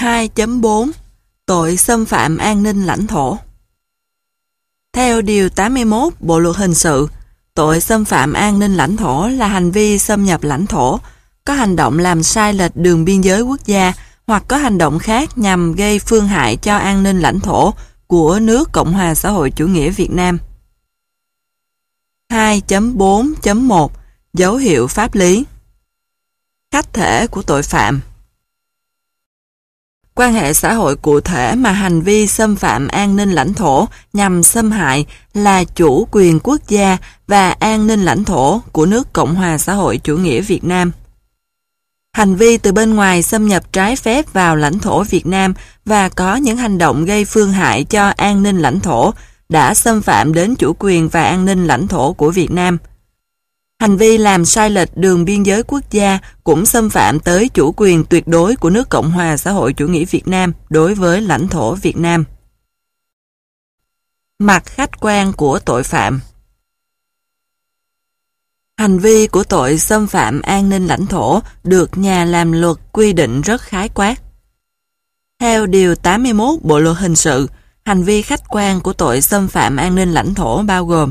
2.4 Tội xâm phạm an ninh lãnh thổ. Theo Điều 81 Bộ Luật Hình sự, tội xâm phạm an ninh lãnh thổ là hành vi xâm nhập lãnh thổ, có hành động làm sai lệch đường biên giới quốc gia hoặc có hành động khác nhằm gây phương hại cho an ninh lãnh thổ của nước Cộng hòa xã hội chủ nghĩa Việt Nam. 2.4.1 Dấu hiệu pháp lý. Khách thể của tội phạm. Quan hệ xã hội cụ thể mà hành vi xâm phạm an ninh lãnh thổ nhằm xâm hại là chủ quyền quốc gia và an ninh lãnh thổ của nước Cộng hòa xã hội chủ nghĩa Việt Nam. Hành vi từ bên ngoài xâm nhập trái phép vào lãnh thổ Việt Nam và có những hành động gây phương hại cho an ninh lãnh thổ đã xâm phạm đến chủ quyền và an ninh lãnh thổ của Việt Nam. Hành vi làm sai lệch đường biên giới quốc gia cũng xâm phạm tới chủ quyền tuyệt đối của nước Cộng hòa xã hội chủ nghĩa Việt Nam đối với lãnh thổ Việt Nam. Mặt khách quan của tội phạm. Hành vi của tội xâm phạm an ninh lãnh thổ được nhà làm luật quy định rất khái quát. Theo Điều 81 Bộ Luật Hình sự, hành vi khách quan của tội xâm phạm an ninh lãnh thổ bao gồm: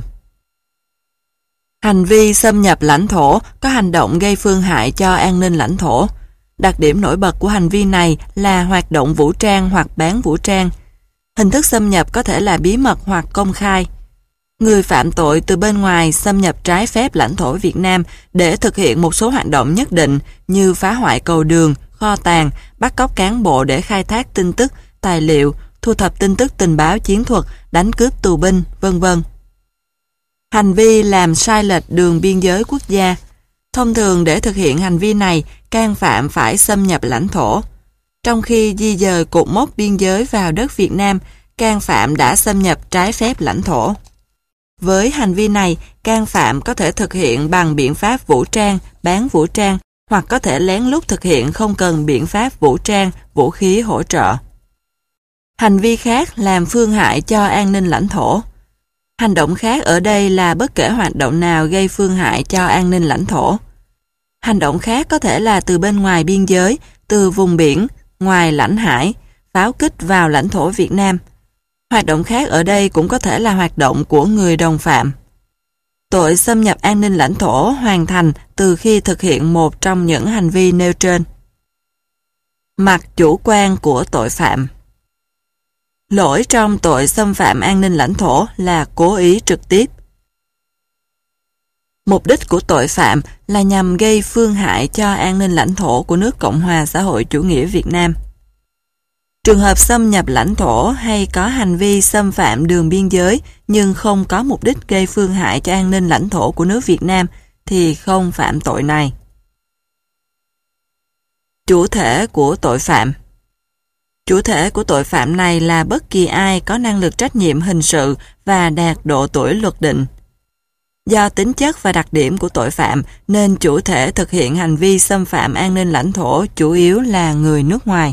hành vi xâm nhập lãnh thổ có hành động gây phương hại cho an ninh lãnh thổ. Đặc điểm nổi bật của hành vi này là hoạt động vũ trang hoặc bán vũ trang. Hình thức xâm nhập có thể là bí mật hoặc công khai. Người phạm tội từ bên ngoài xâm nhập trái phép lãnh thổ Việt Nam để thực hiện một số hoạt động nhất định như phá hoại cầu đường, kho tàng, bắt cóc cán bộ để khai thác tin tức, tài liệu, thu thập tin tức tình báo chiến thuật, đánh cướp tù binh, v.v. Hành vi làm sai lệch đường biên giới quốc gia. Thông thường để thực hiện hành vi này, can phạm phải xâm nhập lãnh thổ. Trong khi di dời cột mốc biên giới vào đất Việt Nam, can phạm đã xâm nhập trái phép lãnh thổ. Với hành vi này, can phạm có thể thực hiện bằng biện pháp vũ trang, bán vũ trang, hoặc có thể lén lút thực hiện không cần biện pháp vũ trang, vũ khí hỗ trợ. Hành vi khác làm phương hại cho an ninh lãnh thổ. Hành động khác ở đây là bất kể hoạt động nào gây phương hại cho an ninh lãnh thổ. Hành động khác có thể là từ bên ngoài biên giới, từ vùng biển, ngoài lãnh hải, pháo kích vào lãnh thổ Việt Nam. Hoạt động khác ở đây cũng có thể là hoạt động của người đồng phạm. Tội xâm nhập an ninh lãnh thổ hoàn thành từ khi thực hiện một trong những hành vi nêu trên. Mặt chủ quan của tội phạm. Lỗi trong tội xâm phạm an ninh lãnh thổ là cố ý trực tiếp. Mục đích của tội phạm là nhằm gây phương hại cho an ninh lãnh thổ của nước Cộng hòa xã hội chủ nghĩa Việt Nam. Trường hợp xâm nhập lãnh thổ hay có hành vi xâm phạm đường biên giới nhưng không có mục đích gây phương hại cho an ninh lãnh thổ của nước Việt Nam thì không phạm tội này. Chủ thể của tội phạm. Chủ thể của tội phạm này là bất kỳ ai có năng lực trách nhiệm hình sự và đạt độ tuổi luật định. Do tính chất và đặc điểm của tội phạm nên chủ thể thực hiện hành vi xâm phạm an ninh lãnh thổ chủ yếu là người nước ngoài.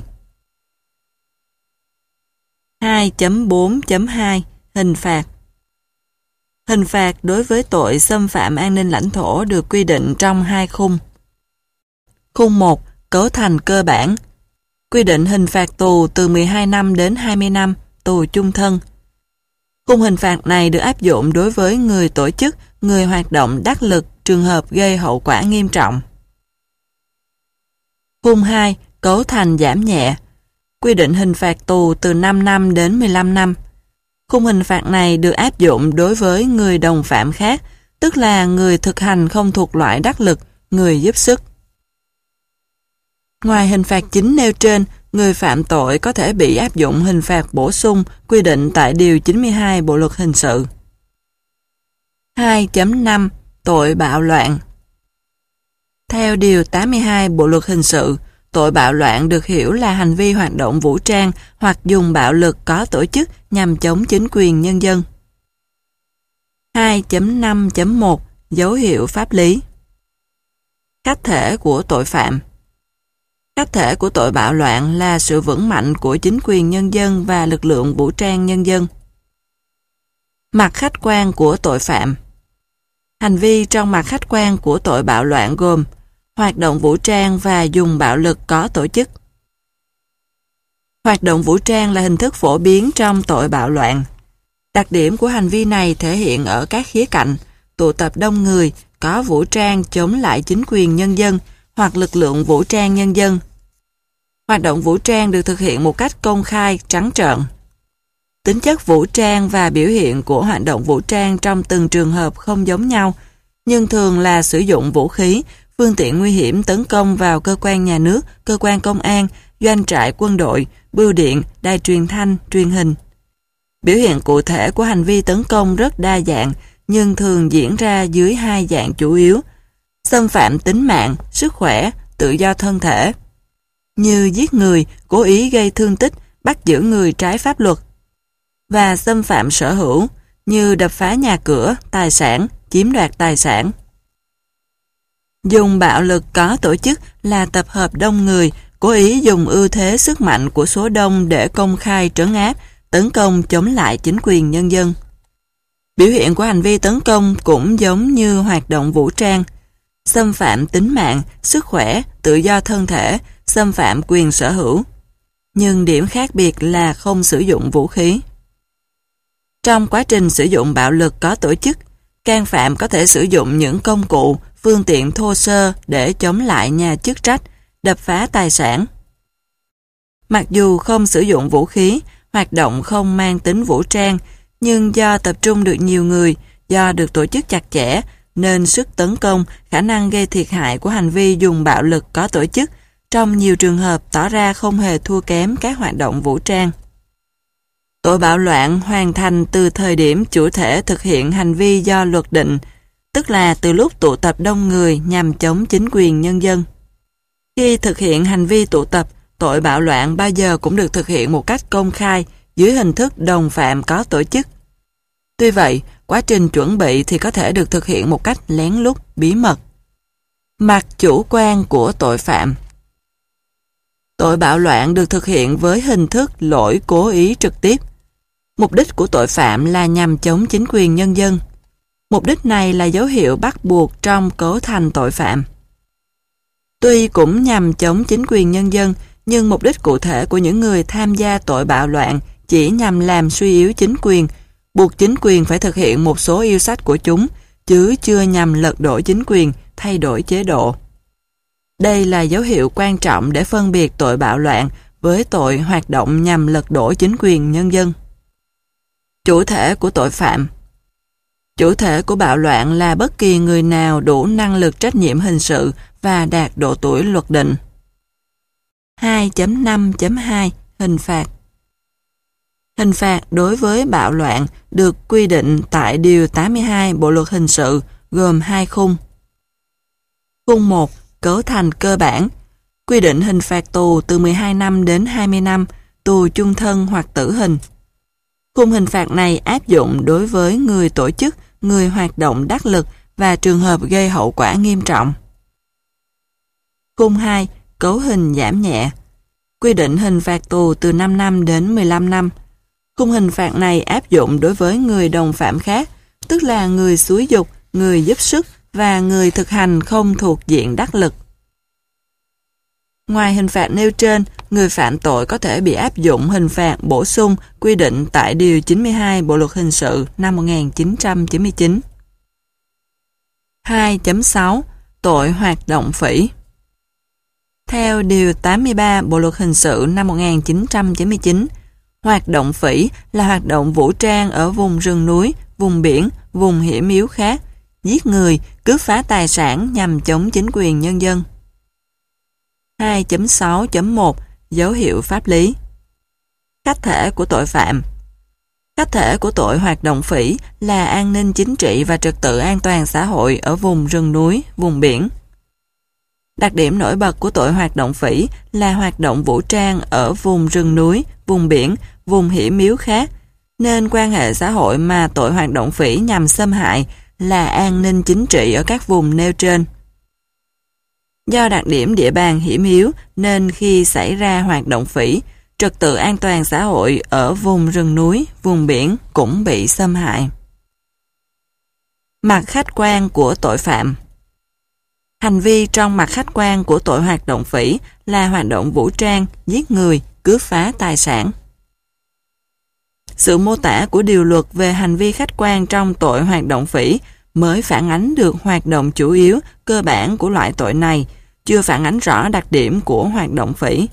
2.4.2 Hình phạt. Hình phạt đối với tội xâm phạm an ninh lãnh thổ được quy định trong hai khung. Khung 1. Cấu thành cơ bản. Quy định hình phạt tù từ 12 năm đến 20 năm, tù chung thân. Khung hình phạt này được áp dụng đối với người tổ chức, người hoạt động đắc lực, trường hợp gây hậu quả nghiêm trọng. Khung 2. Cấu thành giảm nhẹ. Quy định hình phạt tù từ 5 năm đến 15 năm. Khung hình phạt này được áp dụng đối với người đồng phạm khác, tức là người thực hành không thuộc loại đắc lực, người giúp sức. Ngoài hình phạt chính nêu trên, người phạm tội có thể bị áp dụng hình phạt bổ sung quy định tại Điều 92 Bộ Luật Hình sự. 2.5 Tội bạo loạn. Theo Điều 82 Bộ Luật Hình sự, tội bạo loạn được hiểu là hành vi hoạt động vũ trang hoặc dùng bạo lực có tổ chức nhằm chống chính quyền nhân dân. 2.5.1 Dấu hiệu pháp lý. Khách thể của tội phạm. Khách thể của tội bạo loạn là sự vững mạnh của chính quyền nhân dân và lực lượng vũ trang nhân dân. Mặt khách quan của tội phạm. Hành vi trong mặt khách quan của tội bạo loạn gồm hoạt động vũ trang và dùng bạo lực có tổ chức, Hoạt động vũ trang là hình thức phổ biến trong tội bạo loạn. Đặc điểm của hành vi này thể hiện ở các khía cạnh: tụ tập đông người, có vũ trang chống lại chính quyền nhân dân hoặc lực lượng vũ trang nhân dân. Hoạt động vũ trang được thực hiện một cách công khai, trắng trợn. Tính chất vũ trang và biểu hiện của hoạt động vũ trang trong từng trường hợp không giống nhau, nhưng thường là sử dụng vũ khí, phương tiện nguy hiểm tấn công vào cơ quan nhà nước, cơ quan công an, doanh trại quân đội, bưu điện, đài truyền thanh, truyền hình. Biểu hiện cụ thể của hành vi tấn công rất đa dạng, nhưng thường diễn ra dưới hai dạng chủ yếu: xâm phạm tính mạng, sức khỏe, tự do thân thể, như giết người, cố ý gây thương tích, bắt giữ người trái pháp luật, và xâm phạm sở hữu, như đập phá nhà cửa, tài sản, chiếm đoạt tài sản. Dùng bạo lực có tổ chức là tập hợp đông người, cố ý dùng ưu thế sức mạnh của số đông để công khai trấn áp, tấn công chống lại chính quyền nhân dân. Biểu hiện của hành vi tấn công cũng giống như hoạt động vũ trang: xâm phạm tính mạng, sức khỏe, tự do thân thể, xâm phạm quyền sở hữu. Nhưng điểm khác biệt là không sử dụng vũ khí. Trong quá trình sử dụng bạo lực có tổ chức, can phạm có thể sử dụng những công cụ, phương tiện thô sơ để chống lại nhà chức trách, đập phá tài sản. Mặc dù không sử dụng vũ khí, hoạt động không mang tính vũ trang, nhưng do tập trung được nhiều người, do được tổ chức chặt chẽ, nên sức tấn công, khả năng gây thiệt hại của hành vi dùng bạo lực có tổ chức trong nhiều trường hợp tỏ ra không hề thua kém các hoạt động vũ trang. Tội bạo loạn hoàn thành từ thời điểm chủ thể thực hiện hành vi do luật định, tức là từ lúc tụ tập đông người nhằm chống chính quyền nhân dân. Khi thực hiện hành vi tụ tập, tội bạo loạn bao giờ cũng được thực hiện một cách công khai dưới hình thức đồng phạm có tổ chức. Tuy vậy, quá trình chuẩn bị thì có thể được thực hiện một cách lén lút, bí mật. Mặt chủ quan của tội phạm. Tội bạo loạn được thực hiện với hình thức lỗi cố ý trực tiếp. Mục đích của tội phạm là nhằm chống chính quyền nhân dân. Mục đích này là dấu hiệu bắt buộc trong cấu thành tội phạm. Tuy cũng nhằm chống chính quyền nhân dân, nhưng mục đích cụ thể của những người tham gia tội bạo loạn chỉ nhằm làm suy yếu chính quyền, buộc chính quyền phải thực hiện một số yêu sách của chúng, chứ chưa nhằm lật đổ chính quyền, thay đổi chế độ. Đây là dấu hiệu quan trọng để phân biệt tội bạo loạn với tội hoạt động nhằm lật đổ chính quyền nhân dân. Chủ thể của tội phạm. Chủ thể của bạo loạn là bất kỳ người nào đủ năng lực trách nhiệm hình sự và đạt độ tuổi luật định. 2.5.2 Hình phạt. Hình phạt đối với bạo loạn được quy định tại Điều 82 Bộ Luật Hình sự gồm 2 khung. Khung 1. Cấu thành cơ bản, quy định hình phạt tù từ 12 năm đến 20 năm, tù chung thân hoặc tử hình. Khung hình phạt này áp dụng đối với người tổ chức, người hoạt động đắc lực và trường hợp gây hậu quả nghiêm trọng. Khung 2. Cấu hình giảm nhẹ, quy định hình phạt tù từ 5 năm đến 15 năm. Khung hình phạt này áp dụng đối với người đồng phạm khác, tức là người xúi giục, người giúp sức và người thực hành không thuộc diện đắc lực. Ngoài hình phạt nêu trên, người phạm tội có thể bị áp dụng hình phạt bổ sung quy định tại Điều 92 Bộ Luật Hình sự năm 1999. 2.6 Tội hoạt động phỉ. Theo Điều 83 Bộ Luật Hình sự năm 1999, hoạt động phỉ là hoạt động vũ trang ở vùng rừng núi, vùng biển, vùng hiểm yếu khác, giết người, cướp phá tài sản nhằm chống chính quyền nhân dân. 2.6.1 Dấu hiệu pháp lý. Khách thể của tội phạm. Khách thể của tội hoạt động phỉ là an ninh chính trị và trật tự an toàn xã hội ở vùng rừng núi, vùng biển. Đặc điểm nổi bật của tội hoạt động phỉ là hoạt động vũ trang ở vùng rừng núi, vùng biển, vùng hiểm yếu khác, nên quan hệ xã hội mà tội hoạt động phỉ nhằm xâm hại là an ninh chính trị ở các vùng nêu trên. Do đặc điểm địa bàn hiểm yếu nên khi xảy ra hoạt động phỉ, trật tự an toàn xã hội ở vùng rừng núi, vùng biển cũng bị xâm hại. Mặt khách quan của tội phạm. Hành vi trong mặt khách quan của tội hoạt động phỉ là hoạt động vũ trang, giết người, cướp phá tài sản. Sự mô tả của điều luật về hành vi khách quan trong tội hoạt động phỉ mới phản ánh được hoạt động chủ yếu, cơ bản của loại tội này, chưa phản ánh rõ đặc điểm của hoạt động phỉ.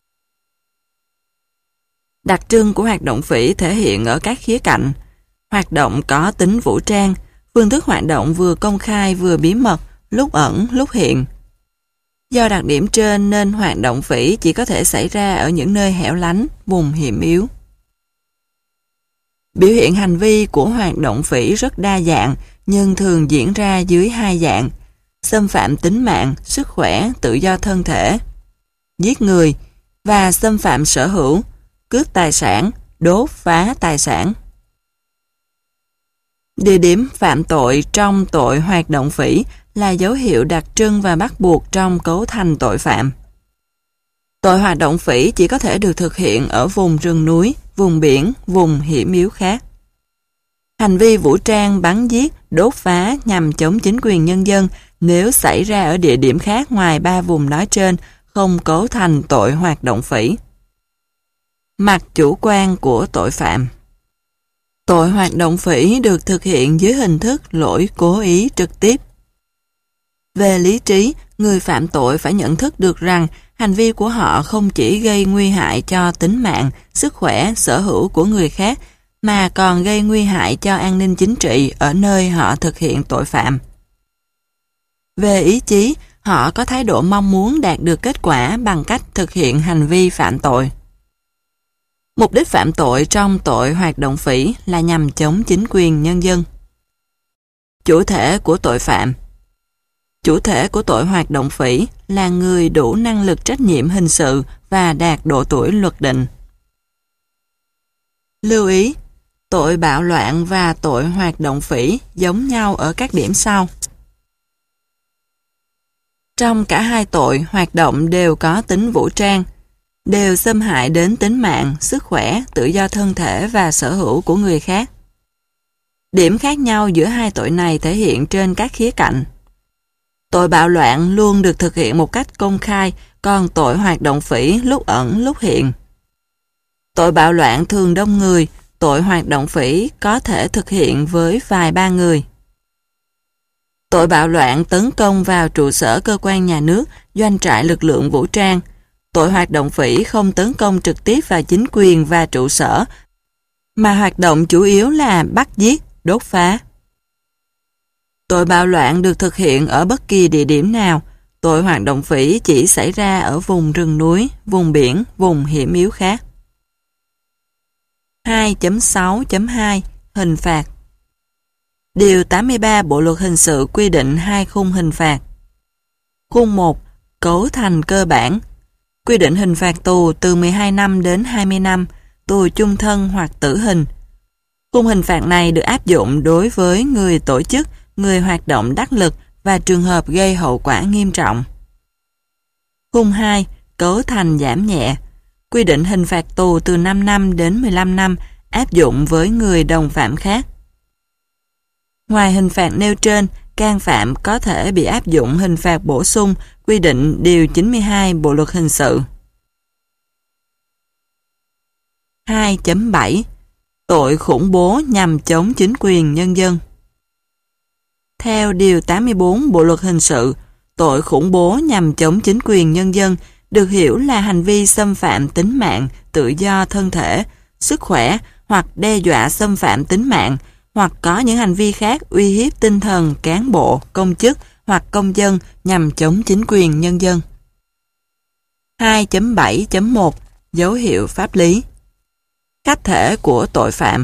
Đặc trưng của hoạt động phỉ thể hiện ở các khía cạnh. Hoạt động có tính vũ trang, phương thức hoạt động vừa công khai vừa bí mật, lúc ẩn, lúc hiện. Do đặc điểm trên nên hoạt động phỉ chỉ có thể xảy ra ở những nơi hẻo lánh, vùng hiểm yếu. Biểu hiện hành vi của hoạt động phỉ rất đa dạng, nhưng thường diễn ra dưới hai dạng: xâm phạm tính mạng, sức khỏe, tự do thân thể, giết người, và xâm phạm sở hữu, cướp tài sản, đốt phá tài sản. Địa điểm phạm tội trong tội hoạt động phỉ là dấu hiệu đặc trưng và bắt buộc trong cấu thành tội phạm. Tội hoạt động phỉ chỉ có thể được thực hiện ở vùng rừng núi, vùng biển, vùng hiểm yếu khác. Hành vi vũ trang bắn giết, đốt phá nhằm chống chính quyền nhân dân nếu xảy ra ở địa điểm khác ngoài ba vùng nói trên không cấu thành tội hoạt động phỉ. Mặt chủ quan của tội phạm. Tội hoạt động phỉ được thực hiện dưới hình thức lỗi cố ý trực tiếp. Về lý trí, người phạm tội phải nhận thức được rằng hành vi của họ không chỉ gây nguy hại cho tính mạng, sức khỏe, sở hữu của người khác, mà còn gây nguy hại cho an ninh chính trị ở nơi họ thực hiện tội phạm. Về ý chí, họ có thái độ mong muốn đạt được kết quả bằng cách thực hiện hành vi phạm tội. Mục đích phạm tội trong tội hoạt động phỉ là nhằm chống chính quyền nhân dân. Chủ thể của tội phạm. Chủ thể của tội hoạt động phỉ là người đủ năng lực trách nhiệm hình sự và đạt độ tuổi luật định. Lưu ý, tội bạo loạn và tội hoạt động phỉ giống nhau ở các điểm sau. Trong cả hai tội, hoạt động đều có tính vũ trang, đều xâm hại đến tính mạng, sức khỏe, tự do thân thể và sở hữu của người khác. Điểm khác nhau giữa hai tội này thể hiện trên các khía cạnh. Tội bạo loạn luôn được thực hiện một cách công khai, còn tội hoạt động phỉ lúc ẩn lúc hiện. Tội bạo loạn thường đông người, tội hoạt động phỉ có thể thực hiện với vài ba người. Tội bạo loạn tấn công vào trụ sở cơ quan nhà nước, doanh trại lực lượng vũ trang. Tội hoạt động phỉ không tấn công trực tiếp vào chính quyền và trụ sở, mà hoạt động chủ yếu là bắt giết, đốt phá. Tội bạo loạn được thực hiện ở bất kỳ địa điểm nào. Tội hoạt động phỉ chỉ xảy ra ở vùng rừng núi, vùng biển, vùng hiểm yếu khác. 2.6.2 Hình phạt. Điều 83 Bộ luật hình sự quy định hai khung hình phạt. Khung 1. Cấu thành cơ bản. Quy định hình phạt tù từ 12 năm đến 20 năm, tù chung thân hoặc tử hình. Khung hình phạt này được áp dụng đối với người tổ chức, người hoạt động đắc lực và trường hợp gây hậu quả nghiêm trọng. Khung 2. Cấu thành giảm nhẹ. Quy định hình phạt tù từ 5 năm đến 15 năm áp dụng với người đồng phạm khác. Ngoài hình phạt nêu trên, can phạm có thể bị áp dụng hình phạt bổ sung quy định Điều 92 Bộ luật hình sự. 2.7 Tội khủng bố nhằm chống chính quyền nhân dân. Theo Điều 84 Bộ luật hình sự, tội khủng bố nhằm chống chính quyền nhân dân được hiểu là hành vi xâm phạm tính mạng, tự do thân thể, sức khỏe hoặc đe dọa xâm phạm tính mạng, hoặc có những hành vi khác uy hiếp tinh thần cán bộ, công chức hoặc công dân nhằm chống chính quyền nhân dân. 2.7.1 Dấu hiệu pháp lý. Khách thể của tội phạm.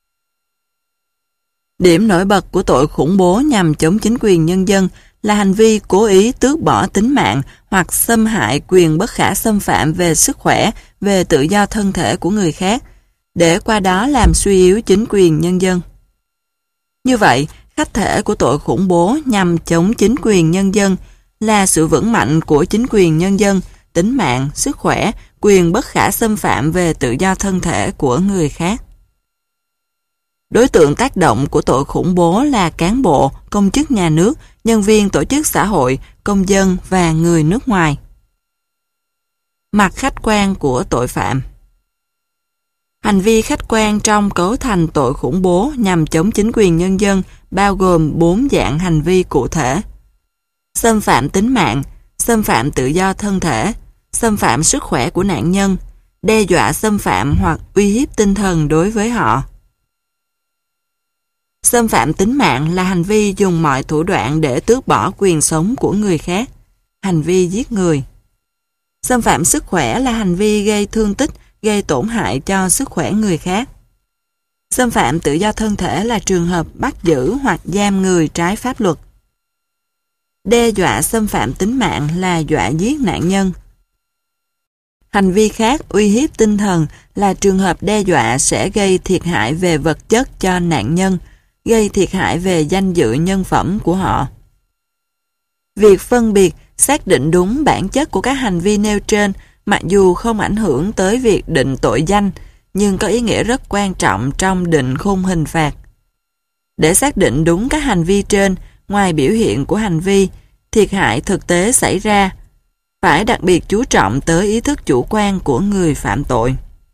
Điểm nổi bật của tội khủng bố nhằm chống chính quyền nhân dân là hành vi cố ý tước bỏ tính mạng hoặc xâm hại quyền bất khả xâm phạm về sức khỏe, về tự do thân thể của người khác, để qua đó làm suy yếu chính quyền nhân dân. Như vậy, khách thể của tội khủng bố nhằm chống chính quyền nhân dân là sự vững mạnh của chính quyền nhân dân, tính mạng, sức khỏe, quyền bất khả xâm phạm về tự do thân thể của người khác. Đối tượng tác động của tội khủng bố là cán bộ, công chức nhà nước, nhân viên tổ chức xã hội, công dân và người nước ngoài. Mặt khách quan của tội phạm. Hành vi khách quan trong cấu thành tội khủng bố nhằm chống chính quyền nhân dân bao gồm 4 dạng hành vi cụ thể: xâm phạm tính mạng, xâm phạm tự do thân thể, xâm phạm sức khỏe của nạn nhân, đe dọa xâm phạm hoặc uy hiếp tinh thần đối với họ. Xâm phạm tính mạng là hành vi dùng mọi thủ đoạn để tước bỏ quyền sống của người khác, hành vi giết người. Xâm phạm sức khỏe là hành vi gây thương tích, gây tổn hại cho sức khỏe người khác. Xâm phạm tự do thân thể là trường hợp bắt giữ hoặc giam người trái pháp luật. Đe dọa xâm phạm tính mạng là dọa giết nạn nhân. Hành vi khác uy hiếp tinh thần là trường hợp đe dọa sẽ gây thiệt hại về vật chất cho nạn nhân, gây thiệt hại về danh dự nhân phẩm của họ. Việc phân biệt, xác định đúng bản chất của các hành vi nêu trên mặc dù không ảnh hưởng tới việc định tội danh, nhưng có ý nghĩa rất quan trọng trong định khung hình phạt. Để xác định đúng các hành vi trên, ngoài biểu hiện của hành vi, thiệt hại thực tế xảy ra, phải đặc biệt chú trọng tới ý thức chủ quan của người phạm tội.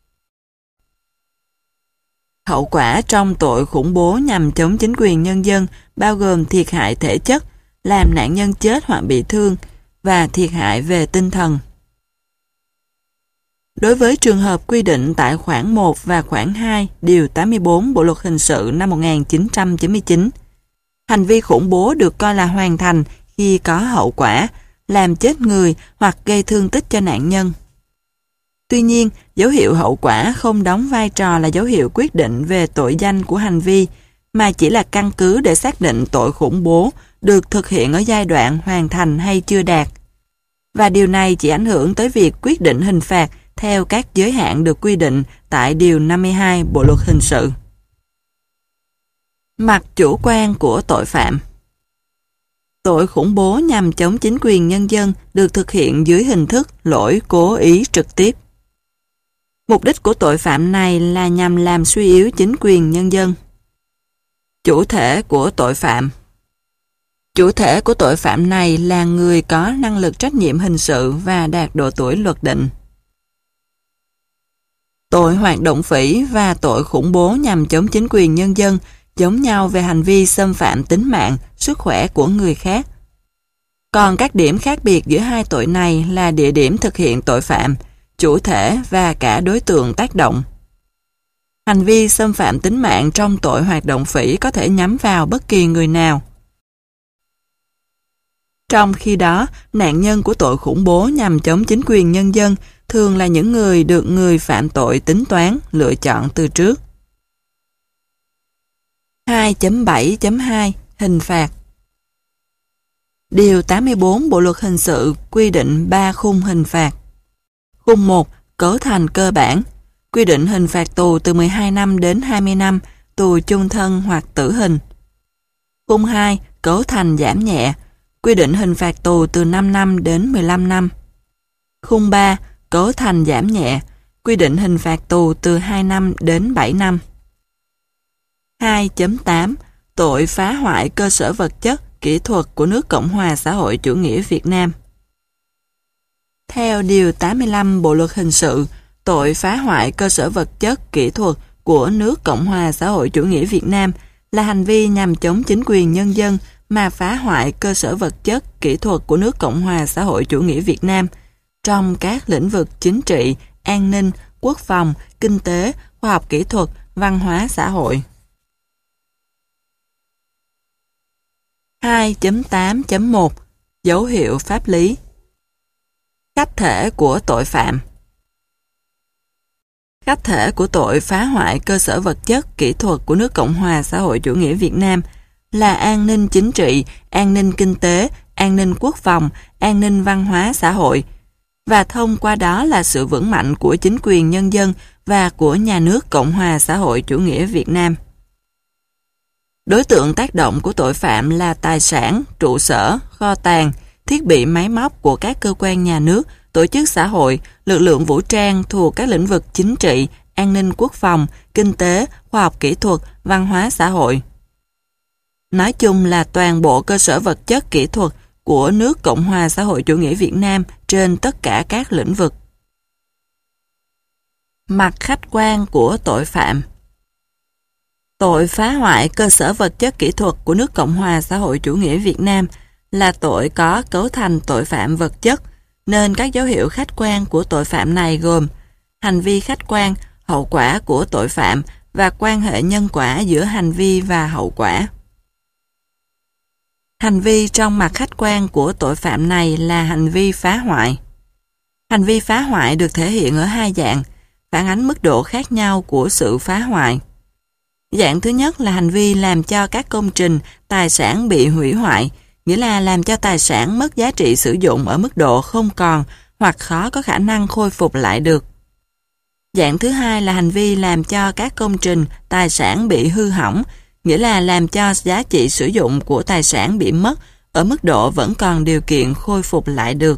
Hậu quả trong tội khủng bố nhằm chống chính quyền nhân dân bao gồm thiệt hại thể chất, làm nạn nhân chết hoặc bị thương, và thiệt hại về tinh thần. Đối với trường hợp quy định tại khoản 1 và khoản 2 điều 84 Bộ luật hình sự năm 1999, hành vi khủng bố được coi là hoàn thành khi có hậu quả, làm chết người hoặc gây thương tích cho nạn nhân. Tuy nhiên, dấu hiệu hậu quả không đóng vai trò là dấu hiệu quyết định về tội danh của hành vi, mà chỉ là căn cứ để xác định tội khủng bố được thực hiện ở giai đoạn hoàn thành hay chưa đạt. Và điều này chỉ ảnh hưởng tới việc quyết định hình phạt theo các giới hạn được quy định tại Điều 52 Bộ Luật Hình sự. Mặt chủ quan của tội phạm. Tội khủng bố nhằm chống chính quyền nhân dân được thực hiện dưới hình thức lỗi cố ý trực tiếp. Mục đích của tội phạm này là nhằm làm suy yếu chính quyền nhân dân. Chủ thể của tội phạm. Chủ thể của tội phạm này là người có năng lực trách nhiệm hình sự và đạt độ tuổi luật định. Tội hoạt động phỉ và tội khủng bố nhằm chống chính quyền nhân dân giống nhau về hành vi xâm phạm tính mạng, sức khỏe của người khác. Còn các điểm khác biệt giữa hai tội này là địa điểm thực hiện tội phạm, chủ thể và cả đối tượng tác động. Hành vi xâm phạm tính mạng trong tội hoạt động phỉ có thể nhắm vào bất kỳ người nào. Trong khi đó, nạn nhân của tội khủng bố nhằm chống chính quyền nhân dân thường là những người được người phạm tội tính toán, lựa chọn từ trước. 2.7.2 Hình phạt. Điều 84 Bộ Luật Hình sự quy định 3 khung hình phạt. Khung 1. Cấu thành cơ bản, quy định hình phạt tù từ 12 năm đến 20 năm, tù chung thân hoặc tử hình. Khung 2. Cấu thành giảm nhẹ, quy định hình phạt tù từ 5 năm đến 15 năm. Khung 3. Cấu thành giảm nhẹ, quy định hình phạt tù từ 2 năm đến 7 năm. 2.8 Tội phá hoại cơ sở vật chất, kỹ thuật của nước Cộng hòa xã hội chủ nghĩa Việt Nam. Theo Điều 85 Bộ Luật Hình sự, tội phá hoại cơ sở vật chất, kỹ thuật của nước Cộng hòa xã hội chủ nghĩa Việt Nam là hành vi nhằm chống chính quyền nhân dân mà phá hoại cơ sở vật chất, kỹ thuật của nước Cộng hòa xã hội chủ nghĩa Việt Nam trong các lĩnh vực chính trị, an ninh, quốc phòng, kinh tế, khoa học kỹ thuật, văn hóa xã hội. 2.8.1 Dấu hiệu pháp lý. Khách thể của tội phạm. Khách thể của tội phá hoại cơ sở vật chất, kỹ thuật của nước Cộng hòa xã hội chủ nghĩa Việt Nam là an ninh chính trị, an ninh kinh tế, an ninh quốc phòng, an ninh văn hóa xã hội, và thông qua đó là sự vững mạnh của chính quyền nhân dân và của nhà nước Cộng hòa xã hội chủ nghĩa Việt Nam. Đối tượng tác động của tội phạm là tài sản, trụ sở, kho tàng, thiết bị máy móc của các cơ quan nhà nước, tổ chức xã hội, lực lượng vũ trang thuộc các lĩnh vực chính trị, an ninh quốc phòng, kinh tế, khoa học kỹ thuật, văn hóa xã hội. Nói chung là toàn bộ cơ sở vật chất kỹ thuật của nước Cộng hòa xã hội chủ nghĩa Việt Nam trên tất cả các lĩnh vực. Mặt khách quan của tội phạm. Tội phá hoại cơ sở vật chất kỹ thuật của nước Cộng hòa xã hội chủ nghĩa Việt Nam là tội có cấu thành tội phạm vật chất, nên các dấu hiệu khách quan của tội phạm này gồm hành vi khách quan, hậu quả của tội phạm và quan hệ nhân quả giữa hành vi và hậu quả. Hành vi trong mặt khách quan của tội phạm này là hành vi phá hoại. Hành vi phá hoại được thể hiện ở hai dạng, phản ánh mức độ khác nhau của sự phá hoại. Dạng thứ nhất là hành vi làm cho các công trình, tài sản bị hủy hoại, nghĩa là làm cho tài sản mất giá trị sử dụng ở mức độ không còn hoặc khó có khả năng khôi phục lại được. Dạng thứ hai là hành vi làm cho các công trình, tài sản bị hư hỏng, nghĩa là làm cho giá trị sử dụng của tài sản bị mất ở mức độ vẫn còn điều kiện khôi phục lại được.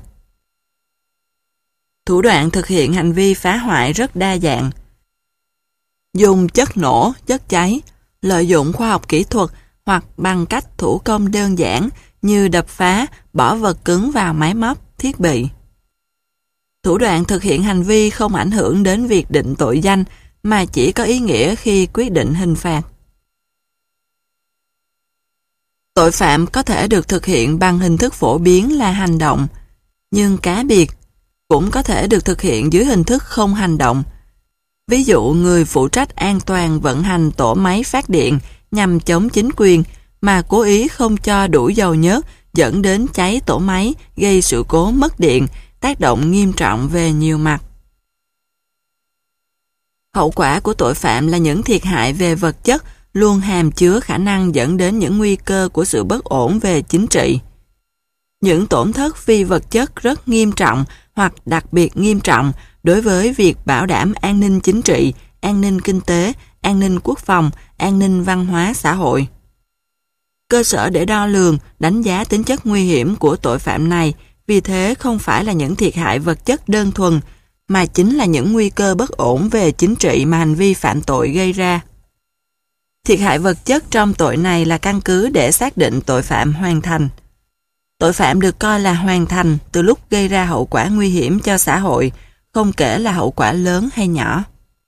Thủ đoạn thực hiện hành vi phá hoại rất đa dạng. Dùng chất nổ, chất cháy, lợi dụng khoa học kỹ thuật hoặc bằng cách thủ công đơn giản như đập phá, bỏ vật cứng vào máy móc, thiết bị. Thủ đoạn thực hiện hành vi không ảnh hưởng đến việc định tội danh mà chỉ có ý nghĩa khi quyết định hình phạt. Tội phạm có thể được thực hiện bằng hình thức phổ biến là hành động, nhưng cá biệt cũng có thể được thực hiện dưới hình thức không hành động. Ví dụ người phụ trách an toàn vận hành tổ máy phát điện nhằm chống chính quyền mà cố ý không cho đủ dầu nhớt dẫn đến cháy tổ máy gây sự cố mất điện, tác động nghiêm trọng về nhiều mặt. Hậu quả của tội phạm là những thiệt hại về vật chất luôn hàm chứa khả năng dẫn đến những nguy cơ của sự bất ổn về chính trị. Những tổn thất phi vật chất rất nghiêm trọng hoặc đặc biệt nghiêm trọng đối với việc bảo đảm an ninh chính trị, an ninh kinh tế, an ninh quốc phòng, an ninh văn hóa xã hội. Cơ sở để đo lường, đánh giá tính chất nguy hiểm của tội phạm này vì thế không phải là những thiệt hại vật chất đơn thuần, mà chính là những nguy cơ bất ổn về chính trị mà hành vi phạm tội gây ra. Thiệt hại vật chất trong tội này là căn cứ để xác định tội phạm hoàn thành. Tội phạm được coi là hoàn thành từ lúc gây ra hậu quả nguy hiểm cho xã hội, không kể là hậu quả lớn hay nhỏ.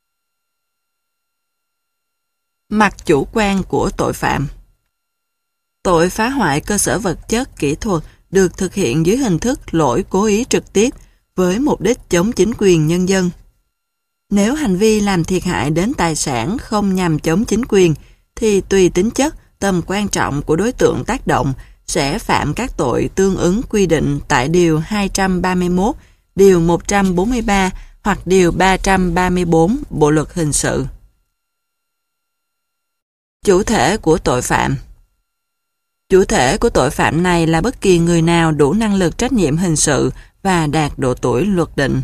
Mặt chủ quan của tội phạm. Tội phá hoại cơ sở vật chất kỹ thuật được thực hiện dưới hình thức lỗi cố ý trực tiếp với mục đích chống chính quyền nhân dân. Nếu hành vi làm thiệt hại đến tài sản không nhằm chống chính quyền, thì tùy tính chất, tầm quan trọng của đối tượng tác động sẽ phạm các tội tương ứng quy định tại Điều 231, Điều 143 hoặc Điều 334 Bộ Luật Hình sự. Chủ thể của tội phạm. Chủ thể của tội phạm này là bất kỳ người nào đủ năng lực trách nhiệm hình sự và đạt độ tuổi luật định.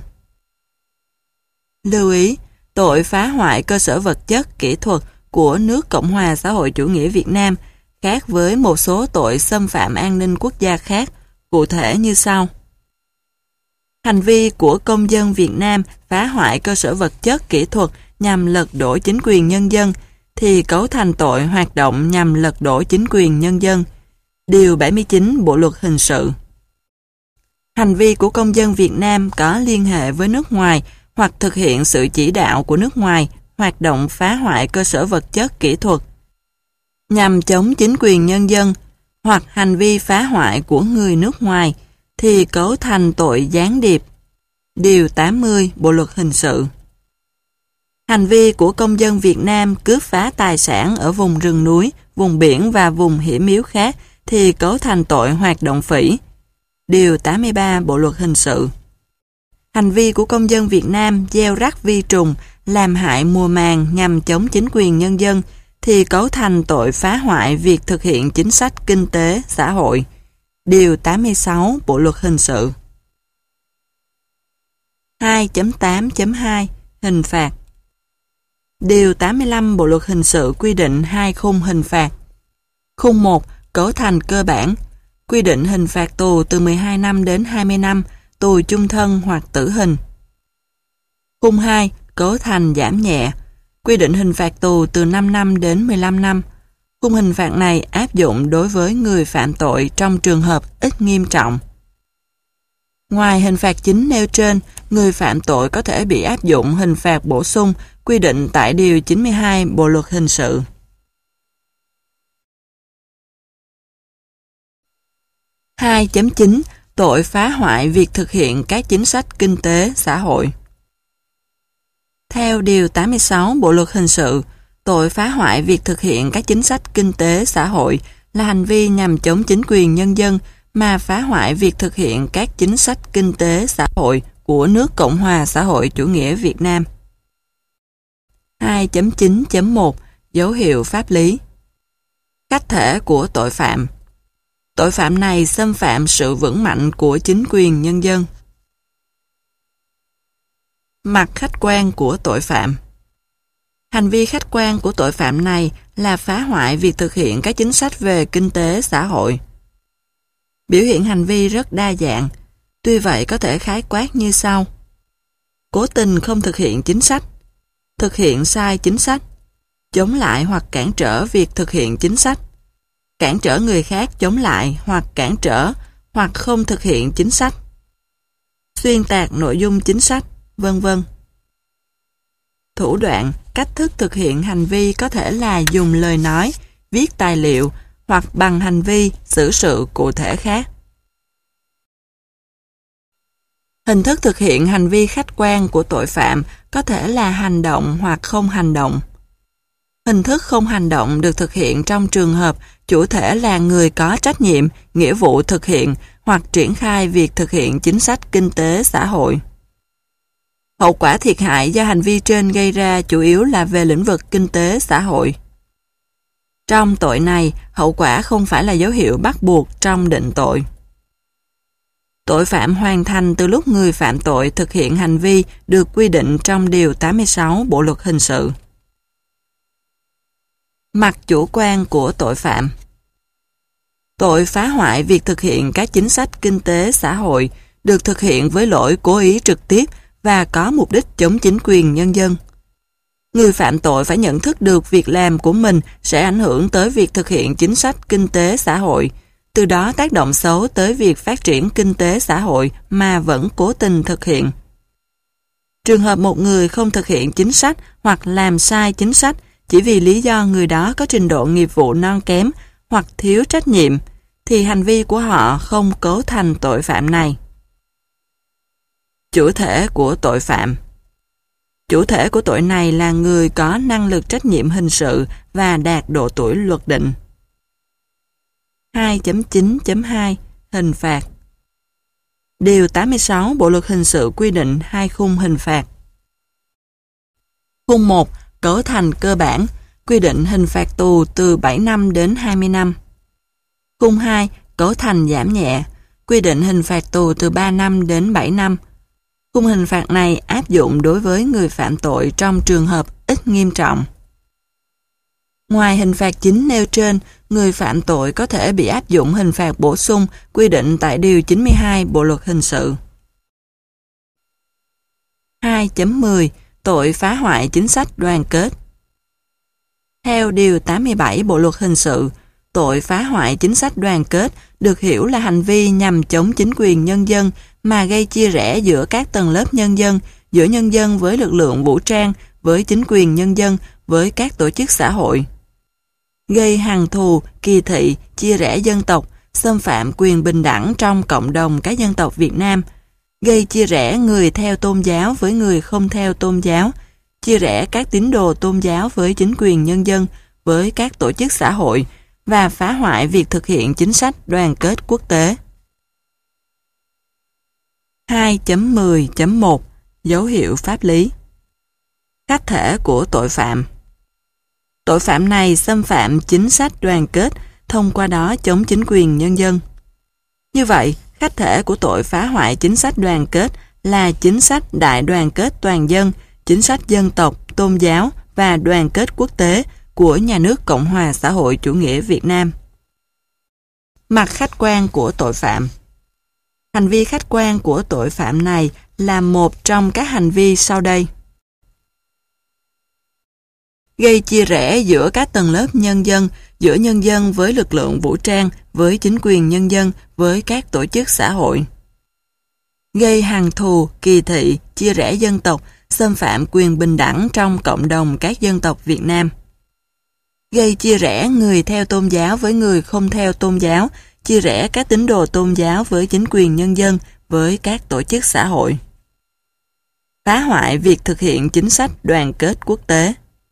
Lưu ý, tội phá hoại cơ sở vật chất, kỹ thuật của nước Cộng hòa xã hội chủ nghĩa Việt Nam khác với một số tội xâm phạm an ninh quốc gia khác, cụ thể như sau. Hành vi của công dân Việt Nam phá hoại cơ sở vật chất, kỹ thuật nhằm lật đổ chính quyền nhân dân thì cấu thành tội hoạt động nhằm lật đổ chính quyền nhân dân. Điều 79 Bộ Luật Hình sự. Hành vi của công dân Việt Nam có liên hệ với nước ngoài hoặc thực hiện sự chỉ đạo của nước ngoài hoạt động phá hoại cơ sở vật chất kỹ thuật nhằm chống chính quyền nhân dân hoặc hành vi phá hoại của người nước ngoài thì cấu thành tội gián điệp. Điều 80 Bộ Luật Hình sự. Hành vi của công dân Việt Nam cướp phá tài sản ở vùng rừng núi, vùng biển và vùng hiểm yếu khác thì cấu thành tội hoạt động phỉ. Điều 83 Bộ Luật Hình sự. Hành vi của công dân Việt Nam gieo rắc vi trùng, làm hại mùa màng nhằm chống chính quyền nhân dân thì cấu thành tội phá hoại việc thực hiện chính sách kinh tế, xã hội. Điều 86 Bộ Luật Hình sự. 2.8.2 Hình phạt. Điều 85 Bộ Luật Hình sự quy định 2 khung hình phạt. Khung 1 cấu thành cơ bản, quy định hình phạt tù từ 12 năm đến 20 năm, tù chung thân hoặc tử hình. Khung 2 cấu thành giảm nhẹ, quy định hình phạt tù từ 5 năm đến 15 năm. Khung hình phạt này áp dụng đối với người phạm tội trong trường hợp ít nghiêm trọng. Ngoài hình phạt chính nêu trên, người phạm tội có thể bị áp dụng hình phạt bổ sung quy định tại Điều 92 Bộ Luật Hình sự. 2.9 Tội phá hoại việc thực hiện các chính sách kinh tế, xã hội. Theo Điều 86 Bộ Luật Hình sự, tội phá hoại việc thực hiện các chính sách kinh tế, xã hội là hành vi nhằm chống chính quyền nhân dân mà phá hoại việc thực hiện các chính sách kinh tế, xã hội của nước Cộng hòa xã hội chủ nghĩa Việt Nam. 2.9.1 Dấu hiệu pháp lý. Khách thể của tội phạm. Tội phạm này xâm phạm sự vững mạnh của chính quyền nhân dân. Mặt khách quan của tội phạm. Hành vi khách quan của tội phạm này là phá hoại việc thực hiện các chính sách về kinh tế xã hội. Biểu hiện hành vi rất đa dạng, tuy vậy có thể khái quát như sau. Cố tình không thực hiện chính sách, thực hiện sai chính sách, chống lại hoặc cản trở việc thực hiện chính sách, cản trở người khác chống lại hoặc cản trở hoặc không thực hiện chính sách, xuyên tạc nội dung chính sách, vân vân. Thủ đoạn, cách thức thực hiện hành vi có thể là dùng lời nói, viết tài liệu hoặc bằng hành vi, xử sự cụ thể khác. Hình thức thực hiện hành vi khách quan của tội phạm có thể là hành động hoặc không hành động. Hình thức không hành động được thực hiện trong trường hợp chủ thể là người có trách nhiệm, nghĩa vụ thực hiện hoặc triển khai việc thực hiện chính sách kinh tế xã hội. Hậu quả thiệt hại do hành vi trên gây ra chủ yếu là về lĩnh vực kinh tế xã hội. Trong tội này, hậu quả không phải là dấu hiệu bắt buộc trong định tội. Tội phạm hoàn thành từ lúc người phạm tội thực hiện hành vi được quy định trong Điều 86 Bộ Luật Hình sự. Mặt chủ quan của tội phạm. Tội phá hoại việc thực hiện các chính sách kinh tế xã hội được thực hiện với lỗi cố ý trực tiếp và có mục đích chống chính quyền nhân dân. Người phạm tội phải nhận thức được việc làm của mình sẽ ảnh hưởng tới việc thực hiện chính sách kinh tế xã hội, từ đó tác động xấu tới việc phát triển kinh tế xã hội mà vẫn cố tình thực hiện. Trường hợp một người không thực hiện chính sách hoặc làm sai chính sách chỉ vì lý do người đó có trình độ nghiệp vụ non kém hoặc thiếu trách nhiệm, thì hành vi của họ không cấu thành tội phạm này. Chủ thể của tội phạm. Chủ thể của tội này là người có năng lực trách nhiệm hình sự và đạt độ tuổi luật định. 2.9.2 Hình phạt. Điều 86 Bộ Luật Hình sự quy định 2 khung hình phạt. Khung 1 cấu thành cơ bản, quy định hình phạt tù từ 7 năm đến 20 năm. Khung 2 cấu thành giảm nhẹ, quy định hình phạt tù từ 3 năm đến 7 năm. Khung hình phạt này áp dụng đối với người phạm tội trong trường hợp ít nghiêm trọng. Ngoài hình phạt chính nêu trên, người phạm tội có thể bị áp dụng hình phạt bổ sung quy định tại Điều 92 Bộ Luật Hình sự. 2.10 Tội phá hoại chính sách đoàn kết. Theo Điều 87 Bộ Luật Hình sự, tội phá hoại chính sách đoàn kết được hiểu là hành vi nhằm chống chính quyền nhân dân mà gây chia rẽ giữa các tầng lớp nhân dân, giữa nhân dân với lực lượng vũ trang, với chính quyền nhân dân, với các tổ chức xã hội. Gây hằn thù, kỳ thị, chia rẽ dân tộc, xâm phạm quyền bình đẳng trong cộng đồng các dân tộc Việt Nam, gây chia rẽ người theo tôn giáo với người không theo tôn giáo, chia rẽ các tín đồ tôn giáo với chính quyền nhân dân, với các tổ chức xã hội, và phá hoại việc thực hiện chính sách đoàn kết quốc tế. 2.10.1 Dấu hiệu pháp lý. Khách thể của tội phạm. Tội phạm này xâm phạm chính sách đoàn kết, thông qua đó chống chính quyền nhân dân. Như vậy, khách thể của tội phá hoại chính sách đoàn kết là chính sách đại đoàn kết toàn dân, chính sách dân tộc, tôn giáo và đoàn kết quốc tế của nhà nước Cộng hòa xã hội chủ nghĩa Việt Nam. Mặt khách quan của tội phạm. Hành vi khách quan của tội phạm này là một trong các hành vi sau đây. Gây chia rẽ giữa các tầng lớp nhân dân, giữa nhân dân với lực lượng vũ trang, với chính quyền nhân dân, với các tổ chức xã hội. gây hằn thù, kỳ thị, chia rẽ dân tộc, xâm phạm quyền bình đẳng trong cộng đồng các dân tộc Việt Nam. Gây chia rẽ người theo tôn giáo với người không theo tôn giáo, chia rẽ các tín đồ tôn giáo với chính quyền nhân dân, với các tổ chức xã hội. Phá hoại việc thực hiện chính sách đoàn kết quốc tế.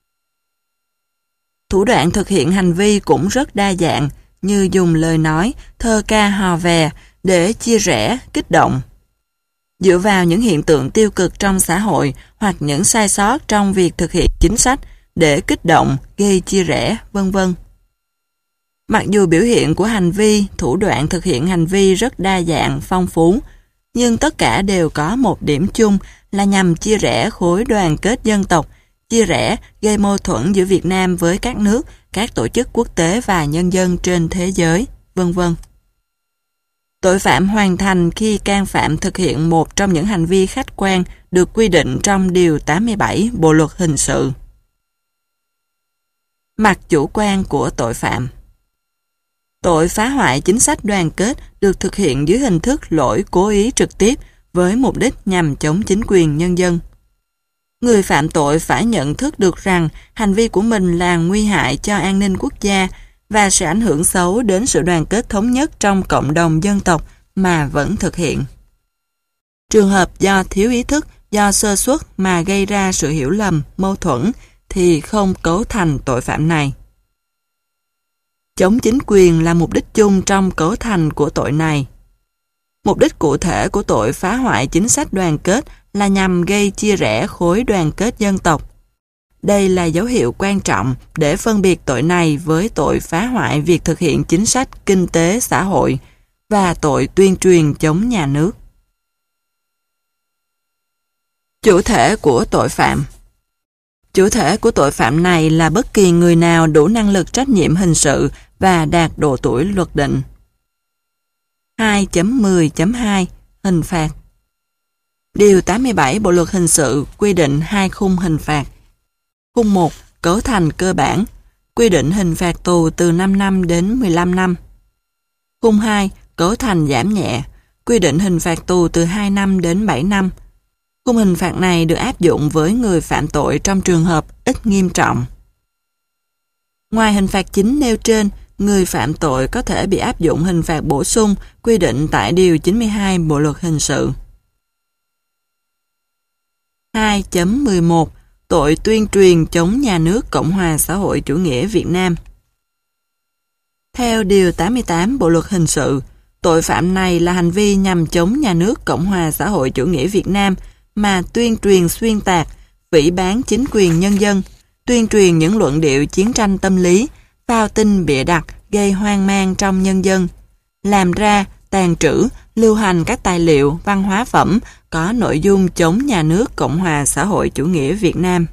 Thủ đoạn thực hiện hành vi cũng rất đa dạng, như dùng lời nói, thơ ca hò vè để chia rẽ, kích động. Dựa vào những hiện tượng tiêu cực trong xã hội hoặc những sai sót trong việc thực hiện chính sách để kích động, gây chia rẽ, vân vân. Mặc dù biểu hiện của hành vi, thủ đoạn thực hiện hành vi rất đa dạng, phong phú, nhưng tất cả đều có một điểm chung là nhằm chia rẽ khối đoàn kết dân tộc, chia rẽ, gây mâu thuẫn giữa Việt Nam với các nước, các tổ chức quốc tế và nhân dân trên thế giới, vân vân. Tội phạm hoàn thành khi can phạm thực hiện một trong những hành vi khách quan được quy định trong Điều 87 Bộ Luật Hình sự. Mặt chủ quan của tội phạm. Tội phá hoại chính sách đoàn kết được thực hiện dưới hình thức lỗi cố ý trực tiếp với mục đích nhằm chống chính quyền nhân dân. Người phạm tội phải nhận thức được rằng hành vi của mình là nguy hại cho an ninh quốc gia và sẽ ảnh hưởng xấu đến sự đoàn kết thống nhất trong cộng đồng dân tộc mà vẫn thực hiện. Trường hợp do thiếu ý thức, do sơ suất mà gây ra sự hiểu lầm, mâu thuẫn thì không cấu thành tội phạm này. Chống chính quyền là mục đích chung trong cấu thành của tội này. Mục đích cụ thể của tội phá hoại chính sách đoàn kết là nhằm gây chia rẽ khối đoàn kết dân tộc. Đây là dấu hiệu quan trọng để phân biệt tội này với tội phá hoại việc thực hiện chính sách kinh tế xã hội và tội tuyên truyền chống nhà nước. Chủ thể của tội phạm. Chủ thể của tội phạm này là bất kỳ người nào đủ năng lực trách nhiệm hình sự và đạt độ tuổi luật định. 2.10.2 Hình phạt. Điều 87 Bộ Luật Hình sự quy định 2 khung hình phạt. Khung 1 cấu thành cơ bản, quy định hình phạt tù từ 5 năm đến 15 năm. Khung 2 cấu thành giảm nhẹ, quy định hình phạt tù từ 2 năm đến 7 năm. Khung hình phạt này được áp dụng với người phạm tội trong trường hợp ít nghiêm trọng. Ngoài hình phạt chính nêu trên, người phạm tội có thể bị áp dụng hình phạt bổ sung quy định tại Điều 92 Bộ Luật Hình sự. 2.11 Tội tuyên truyền chống nhà nước Cộng hòa xã hội chủ nghĩa Việt Nam. Theo Điều 88 Bộ Luật Hình sự, tội phạm này là hành vi nhằm chống nhà nước Cộng hòa xã hội chủ nghĩa Việt Nam mà tuyên truyền xuyên tạc, phỉ báng chính quyền nhân dân, tuyên truyền những luận điệu chiến tranh tâm lý, phao tin bịa đặt, gây hoang mang trong nhân dân, làm ra, tàng trữ, lưu hành các tài liệu, văn hóa phẩm có nội dung chống nhà nước Cộng hòa xã hội chủ nghĩa Việt Nam.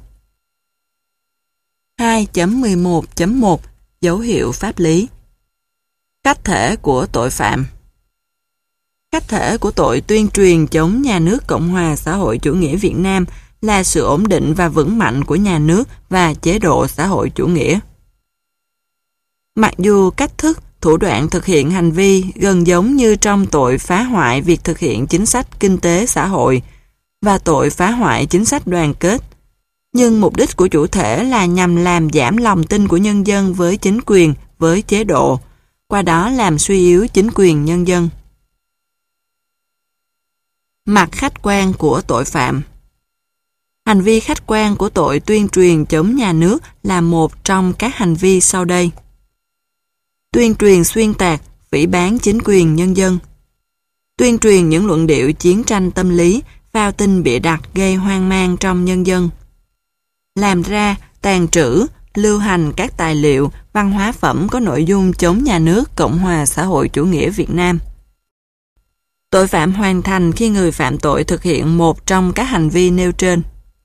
2.11.1 Dấu hiệu pháp lý. Khách thể của tội phạm. Khách thể của tội tuyên truyền chống nhà nước Cộng hòa xã hội chủ nghĩa Việt Nam là sự ổn định và vững mạnh của nhà nước và chế độ xã hội chủ nghĩa. Mặc dù cách thức, thủ đoạn thực hiện hành vi gần giống như trong tội phá hoại việc thực hiện chính sách kinh tế xã hội và tội phá hoại chính sách đoàn kết, nhưng mục đích của chủ thể là nhằm làm giảm lòng tin của nhân dân với chính quyền, với chế độ, qua đó làm suy yếu chính quyền nhân dân. Mặt khách quan của tội phạm. Hành vi khách quan của tội tuyên truyền chống nhà nước là một trong các hành vi sau đây. Tuyên truyền xuyên tạc, phỉ báng chính quyền nhân dân. Tuyên truyền những luận điệu chiến tranh tâm lý, phao tin bịa đặt gây hoang mang trong nhân dân. Làm ra, tàng trữ, lưu hành các tài liệu, văn hóa phẩm có nội dung chống nhà nước Cộng hòa xã hội chủ nghĩa Việt Nam. Tội phạm hoàn thành khi người phạm tội thực hiện một trong các hành vi nêu trên.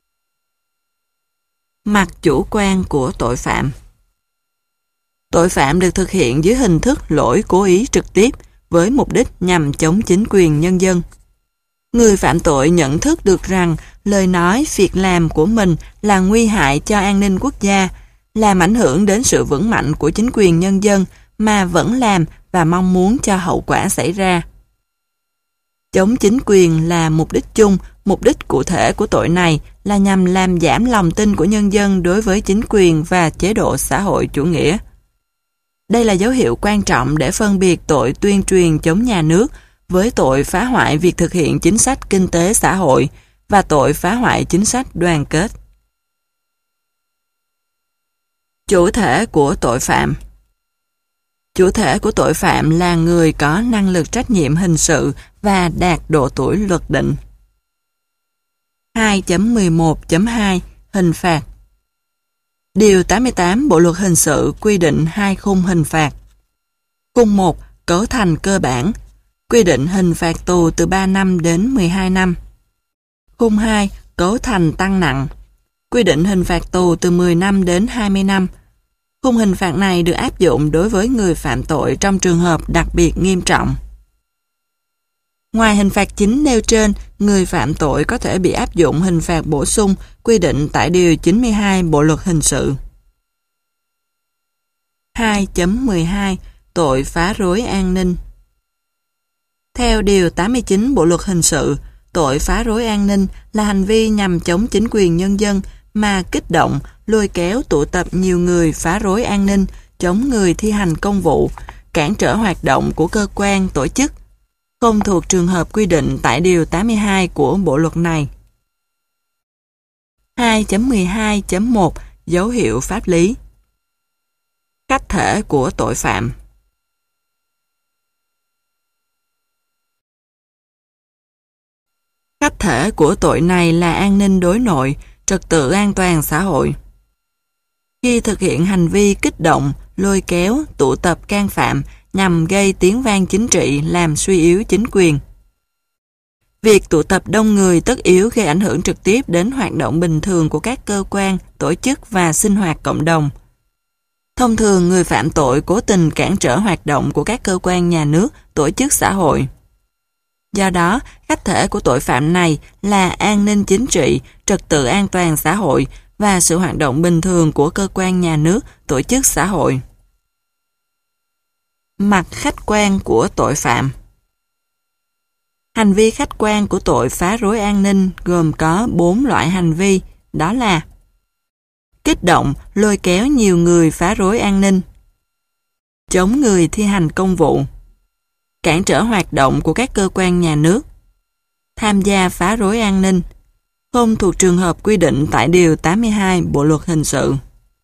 Mặt chủ quan của tội phạm. Tội phạm được thực hiện dưới hình thức lỗi cố ý trực tiếp với mục đích nhằm chống chính quyền nhân dân. Người phạm tội nhận thức được rằng lời nói, việc làm của mình là nguy hại cho an ninh quốc gia, làm ảnh hưởng đến sự vững mạnh của chính quyền nhân dân mà vẫn làm và mong muốn cho hậu quả xảy ra. Chống chính quyền là mục đích chung, mục đích cụ thể của tội này là nhằm làm giảm lòng tin của nhân dân đối với chính quyền và chế độ xã hội chủ nghĩa. Đây là dấu hiệu quan trọng để phân biệt tội tuyên truyền chống nhà nước với tội phá hoại việc thực hiện chính sách kinh tế xã hội và tội phá hoại chính sách đoàn kết. Chủ thể của tội phạm. Chủ thể của tội phạm là người có năng lực trách nhiệm hình sự và đạt độ tuổi luật định. 2.11.2 Hình phạt. Điều 88 Bộ luật hình sự quy định 2 khung hình phạt. Khung 1 cấu thành cơ bản, quy định hình phạt tù từ 3 năm đến 12 năm. Khung 2 cấu thành tăng nặng, quy định hình phạt tù từ 10 năm đến 20 năm. Khung hình phạt này được áp dụng đối với người phạm tội trong trường hợp đặc biệt nghiêm trọng. Ngoài hình phạt chính nêu trên, người phạm tội có thể bị áp dụng hình phạt bổ sung quy định tại Điều 92 Bộ luật hình sự. 2.12 Tội phá rối an ninh. Theo Điều 89 Bộ luật hình sự, tội phá rối an ninh là hành vi nhằm chống chính quyền nhân dân mà kích động, lôi kéo tụ tập nhiều người phá rối an ninh, chống người thi hành công vụ, cản trở hoạt động của cơ quan, tổ chức, không thuộc trường hợp quy định tại Điều 82 của Bộ luật này. 2.12.1 Dấu hiệu pháp lý. Khách thể của tội phạm. Khách thể của tội này là an ninh đối nội, trật tự an toàn xã hội. Khi thực hiện hành vi kích động, lôi kéo, tụ tập can phạm nhằm gây tiếng vang chính trị làm suy yếu chính quyền. Việc tụ tập đông người tất yếu gây ảnh hưởng trực tiếp đến hoạt động bình thường của các cơ quan, tổ chức và sinh hoạt cộng đồng. Thông thường, người phạm tội cố tình cản trở hoạt động của các cơ quan nhà nước, tổ chức xã hội. Do đó, khách thể của tội phạm này là an ninh chính trị, trật tự an toàn xã hội và sự hoạt động bình thường của cơ quan nhà nước, tổ chức xã hội. Mặt khách quan của tội phạm. Hành vi khách quan của tội phá rối an ninh gồm có 4 loại hành vi, đó là kích động, lôi kéo nhiều người phá rối an ninh, chống người thi hành công vụ, cản trở hoạt động của các cơ quan nhà nước, tham gia phá rối an ninh, không thuộc trường hợp quy định tại Điều 82 Bộ luật hình sự.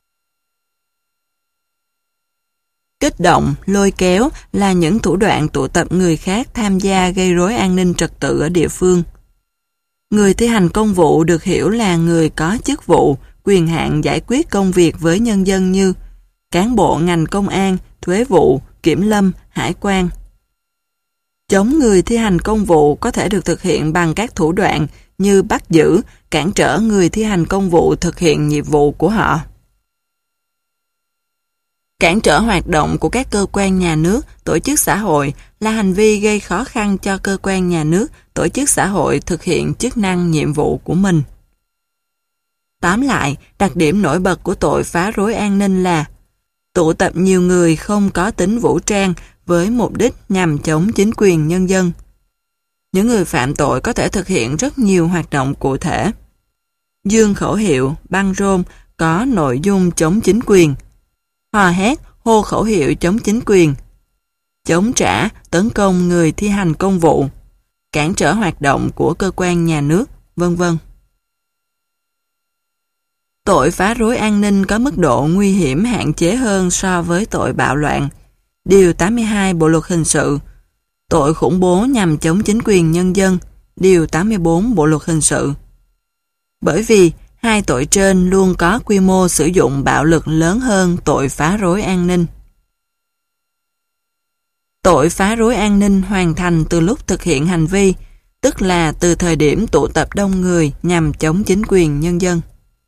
Kích động, lôi kéo là những thủ đoạn tụ tập người khác tham gia gây rối an ninh trật tự ở địa phương. Người thi hành công vụ được hiểu là người có chức vụ, quyền hạn giải quyết công việc với nhân dân như cán bộ ngành công an, thuế vụ, kiểm lâm, hải quan. Chống người thi hành công vụ có thể được thực hiện bằng các thủ đoạn như bắt giữ, cản trở người thi hành công vụ thực hiện nhiệm vụ của họ. Cản trở hoạt động của các cơ quan nhà nước, tổ chức xã hội là hành vi gây khó khăn cho cơ quan nhà nước, tổ chức xã hội thực hiện chức năng nhiệm vụ của mình. Tóm lại, đặc điểm nổi bật của tội phá rối an ninh là tụ tập nhiều người không có tính vũ trang với mục đích nhằm chống chính quyền nhân dân. Những người phạm tội có thể thực hiện rất nhiều hoạt động cụ thể. Dương khẩu hiệu, băng rôn có nội dung chống chính quyền, hò hét, hô khẩu hiệu chống chính quyền, chống trả, tấn công người thi hành công vụ, cản trở hoạt động của cơ quan nhà nước, vân vân. Tội phá rối an ninh có mức độ nguy hiểm hạn chế hơn so với tội bạo loạn. Điều 82 Bộ luật hình sự. Tội khủng bố nhằm chống chính quyền nhân dân. Điều 84 Bộ luật hình sự. Bởi vì hai tội trên luôn có quy mô sử dụng bạo lực lớn hơn tội phá rối an ninh. Tội phá rối an ninh hoàn thành từ lúc thực hiện hành vi, tức là từ thời điểm tụ tập đông người nhằm chống chính quyền nhân dân.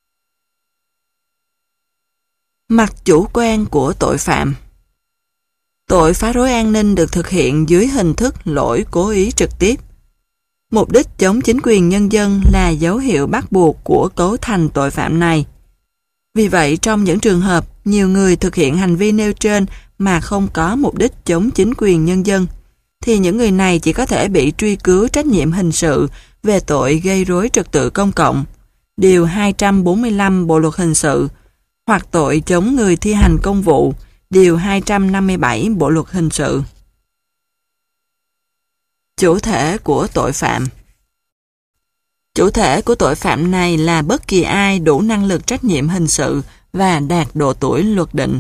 Mặt chủ quan của tội phạm. Tội phá rối an ninh được thực hiện dưới hình thức lỗi cố ý trực tiếp. Mục đích chống chính quyền nhân dân là dấu hiệu bắt buộc của cấu thành tội phạm này. Vì vậy, trong những trường hợp nhiều người thực hiện hành vi nêu trên mà không có mục đích chống chính quyền nhân dân, thì những người này chỉ có thể bị truy cứu trách nhiệm hình sự về tội gây rối trật tự công cộng, Điều 245 Bộ Luật Hình sự, hoặc tội chống người thi hành công vụ, Điều 257 Bộ Luật Hình sự. Chủ thể của tội phạm. Chủ thể của tội phạm này là bất kỳ ai đủ năng lực trách nhiệm hình sự và đạt độ tuổi luật định.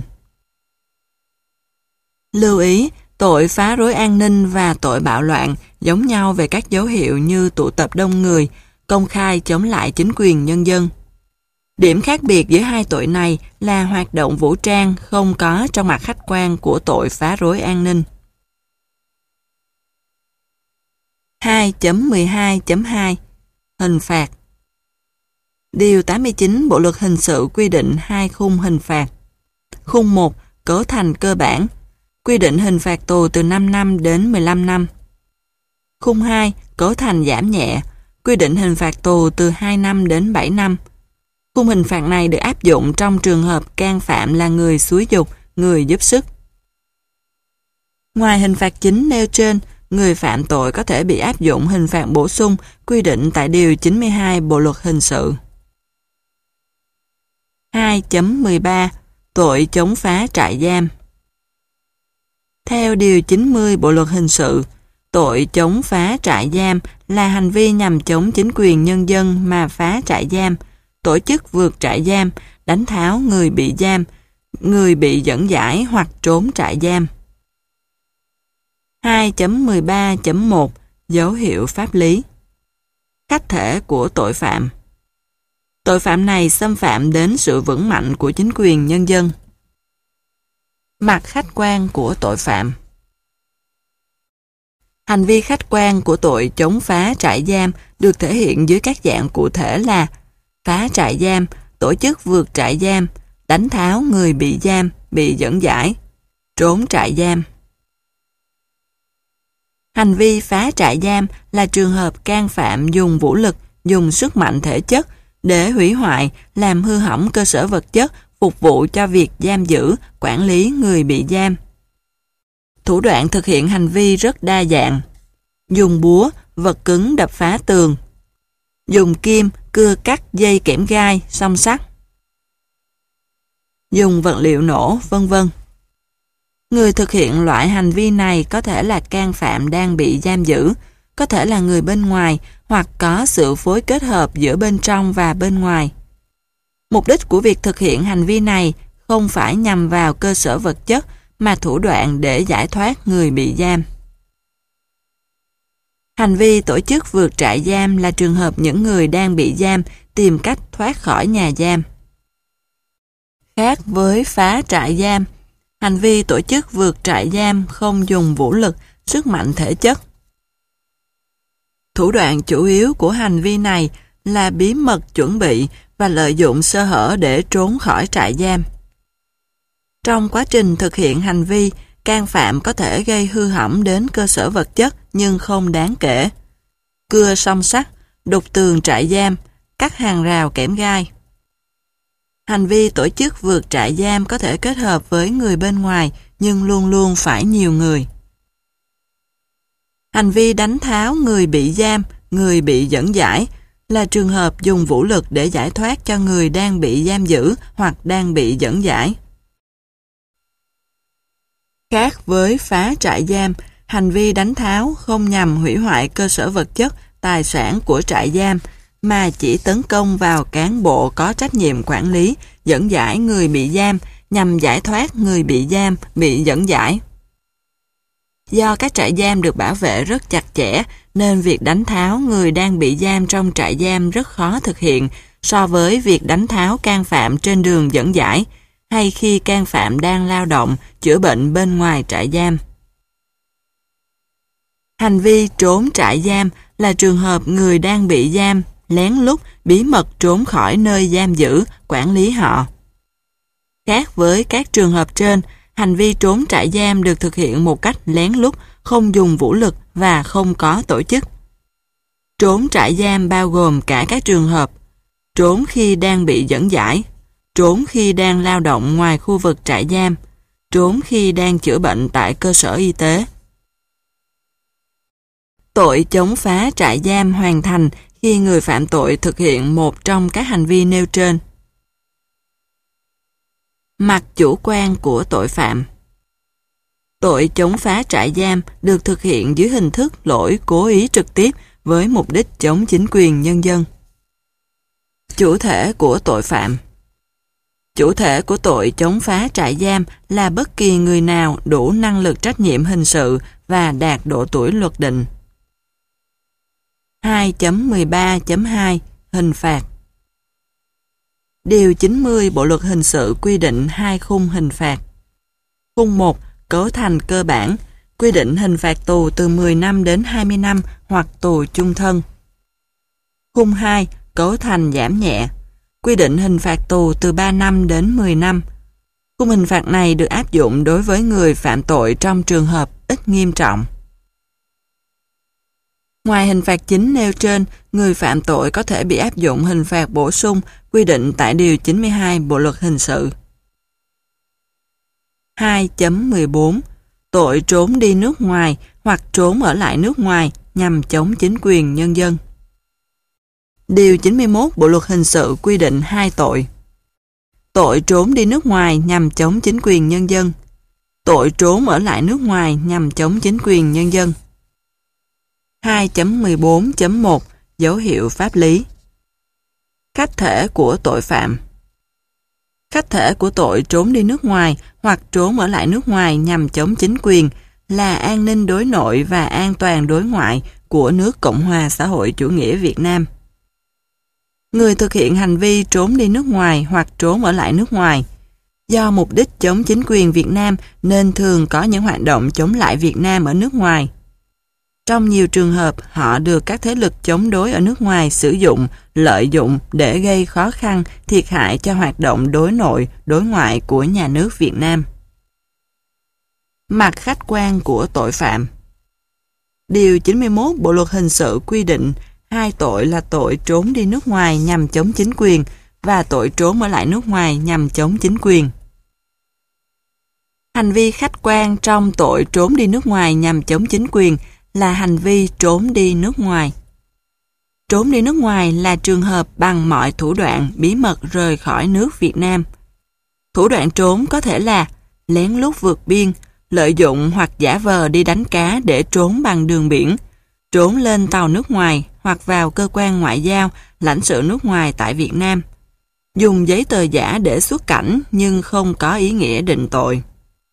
Lưu ý, tội phá rối an ninh và tội bạo loạn giống nhau về các dấu hiệu như tụ tập đông người, công khai chống lại chính quyền nhân dân. Điểm khác biệt giữa hai tội này là hoạt động vũ trang không có trong mặt khách quan của tội phá rối an ninh. 2.12.2 Hình phạt. Điều 89 Bộ Luật Hình sự quy định 2 khung hình phạt. Khung 1 cấu thành cơ bản, quy định hình phạt tù từ 5 năm đến 15 năm. Khung 2 cấu thành giảm nhẹ, quy định hình phạt tù từ 2 năm đến 7 năm. Khung hình phạt này được áp dụng trong trường hợp can phạm là người xúi giục, người giúp sức. Ngoài hình phạt chính nêu trên, người phạm tội có thể bị áp dụng hình phạt bổ sung quy định tại Điều 92 Bộ Luật Hình sự. 2.13 Tội chống phá trại giam. Theo Điều 90 Bộ Luật Hình sự, tội chống phá trại giam là hành vi nhằm chống chính quyền nhân dân mà phá trại giam, tổ chức vượt trại giam, đánh tháo người bị giam, người bị dẫn giải hoặc trốn trại giam. 2.13.1 Dấu hiệu pháp lý. Khách thể của tội phạm. Tội phạm này xâm phạm đến sự vững mạnh của chính quyền nhân dân. Mặt khách quan của tội phạm. Hành vi khách quan của tội chống phá trại giam được thể hiện dưới các dạng cụ thể là phá trại giam, tổ chức vượt trại giam, đánh tháo người bị giam, bị dẫn giải, trốn trại giam. Hành vi phá trại giam là trường hợp can phạm dùng vũ lực, dùng sức mạnh thể chất để hủy hoại, làm hư hỏng cơ sở vật chất phục vụ cho việc giam giữ, quản lý người bị giam. Thủ đoạn thực hiện hành vi rất đa dạng. Dùng búa, vật cứng đập phá tường. Dùng kim, cưa cắt dây kẽm gai, song sắt. Dùng vật liệu nổ, vân vân. Người thực hiện loại hành vi này có thể là can phạm đang bị giam giữ, có thể là người bên ngoài hoặc có sự phối kết hợp giữa bên trong và bên ngoài. Mục đích của việc thực hiện hành vi này không phải nhằm vào cơ sở vật chất mà thủ đoạn để giải thoát người bị giam. Hành vi tổ chức vượt trại giam là trường hợp những người đang bị giam tìm cách thoát khỏi nhà giam. Khác với phá trại giam, hành vi tổ chức vượt trại giam không dùng vũ lực, sức mạnh thể chất. Thủ đoạn chủ yếu của hành vi này là bí mật chuẩn bị và lợi dụng sơ hở để trốn khỏi trại giam. Trong quá trình thực hiện hành vi, can phạm có thể gây hư hỏng đến cơ sở vật chất nhưng không đáng kể. Cưa song sắt, đục tường trại giam, cắt hàng rào kẽm gai. Hành vi tổ chức vượt trại giam có thể kết hợp với người bên ngoài nhưng luôn luôn phải nhiều người. Hành vi đánh tháo người bị giam, người bị dẫn giải là trường hợp dùng vũ lực để giải thoát cho người đang bị giam giữ hoặc đang bị dẫn giải. Khác với phá trại giam, hành vi đánh tháo không nhằm hủy hoại cơ sở vật chất, tài sản của trại giam, mà chỉ tấn công vào cán bộ có trách nhiệm quản lý, dẫn giải người bị giam nhằm giải thoát người bị giam, bị dẫn giải. Do các trại giam được bảo vệ rất chặt chẽ, nên việc đánh tháo người đang bị giam trong trại giam rất khó thực hiện so với việc đánh tháo can phạm trên đường dẫn giải, hay khi can phạm đang lao động, chữa bệnh bên ngoài trại giam. Hành vi trốn trại giam là trường hợp người đang bị giam lén lút, bí mật trốn khỏi nơi giam giữ, quản lý họ. Khác với các trường hợp trên, hành vi trốn trại giam được thực hiện một cách lén lút, không dùng vũ lực và không có tổ chức. Trốn trại giam bao gồm cả các trường hợp trốn khi đang bị dẫn giải, trốn khi đang lao động ngoài khu vực trại giam, trốn khi đang chữa bệnh tại cơ sở y tế. Tội chống phá trại giam hoàn thành khi người phạm tội thực hiện một trong các hành vi nêu trên. Mặt chủ quan của tội phạm. Tội chống phá trại giam được thực hiện dưới hình thức lỗi cố ý trực tiếp với mục đích chống chính quyền nhân dân. Chủ thể của tội phạm. Chủ thể của tội chống phá trại giam là bất kỳ người nào đủ năng lực trách nhiệm hình sự và đạt độ tuổi luật định. 2.13.2 Hình phạt. Điều 90 Bộ Luật Hình sự quy định 2 khung hình phạt. Khung 1 cấu thành cơ bản, quy định hình phạt tù từ 10 năm đến 20 năm hoặc tù chung thân. Khung 2 cấu thành giảm nhẹ, quy định hình phạt tù từ 3 năm đến 10 năm. Khung hình phạt này được áp dụng đối với người phạm tội trong trường hợp ít nghiêm trọng. Ngoài hình phạt chính nêu trên, người phạm tội có thể bị áp dụng hình phạt bổ sung quy định tại Điều 92 Bộ Luật Hình sự. 2.14 Tội trốn đi nước ngoài hoặc trốn ở lại nước ngoài nhằm chống chính quyền nhân dân. Điều 91 Bộ Luật Hình sự quy định 2 tội. Tội trốn đi nước ngoài nhằm chống chính quyền nhân dân. Tội trốn ở lại nước ngoài nhằm chống chính quyền nhân dân. 2.14.1 Dấu hiệu pháp lý. Khách thể của tội phạm. Khách thể của tội trốn đi nước ngoài hoặc trốn ở lại nước ngoài nhằm chống chính quyền là an ninh đối nội và an toàn đối ngoại của nước Cộng hòa xã hội chủ nghĩa Việt Nam. Người thực hiện hành vi trốn đi nước ngoài hoặc trốn ở lại nước ngoài do mục đích chống chính quyền Việt Nam nên thường có những hoạt động chống lại Việt Nam ở nước ngoài. Trong nhiều trường hợp, họ được các thế lực chống đối ở nước ngoài sử dụng, lợi dụng để gây khó khăn, thiệt hại cho hoạt động đối nội, đối ngoại của nhà nước Việt Nam. Mặt khách quan của tội phạm. Điều 91 Bộ Luật Hình sự quy định 2 tội là tội trốn đi nước ngoài nhằm chống chính quyền và tội trốn ở lại nước ngoài nhằm chống chính quyền. Hành vi khách quan trong tội trốn đi nước ngoài nhằm chống chính quyền là hành vi trốn đi nước ngoài. Trốn đi nước ngoài là trường hợp bằng mọi thủ đoạn bí mật rời khỏi nước Việt Nam. Thủ đoạn trốn có thể là lén lút vượt biên, lợi dụng hoặc giả vờ đi đánh cá để trốn bằng đường biển, trốn lên tàu nước ngoài hoặc vào cơ quan ngoại giao, lãnh sự nước ngoài tại Việt Nam, dùng giấy tờ giả để xuất cảnh nhưng không có ý nghĩa định tội.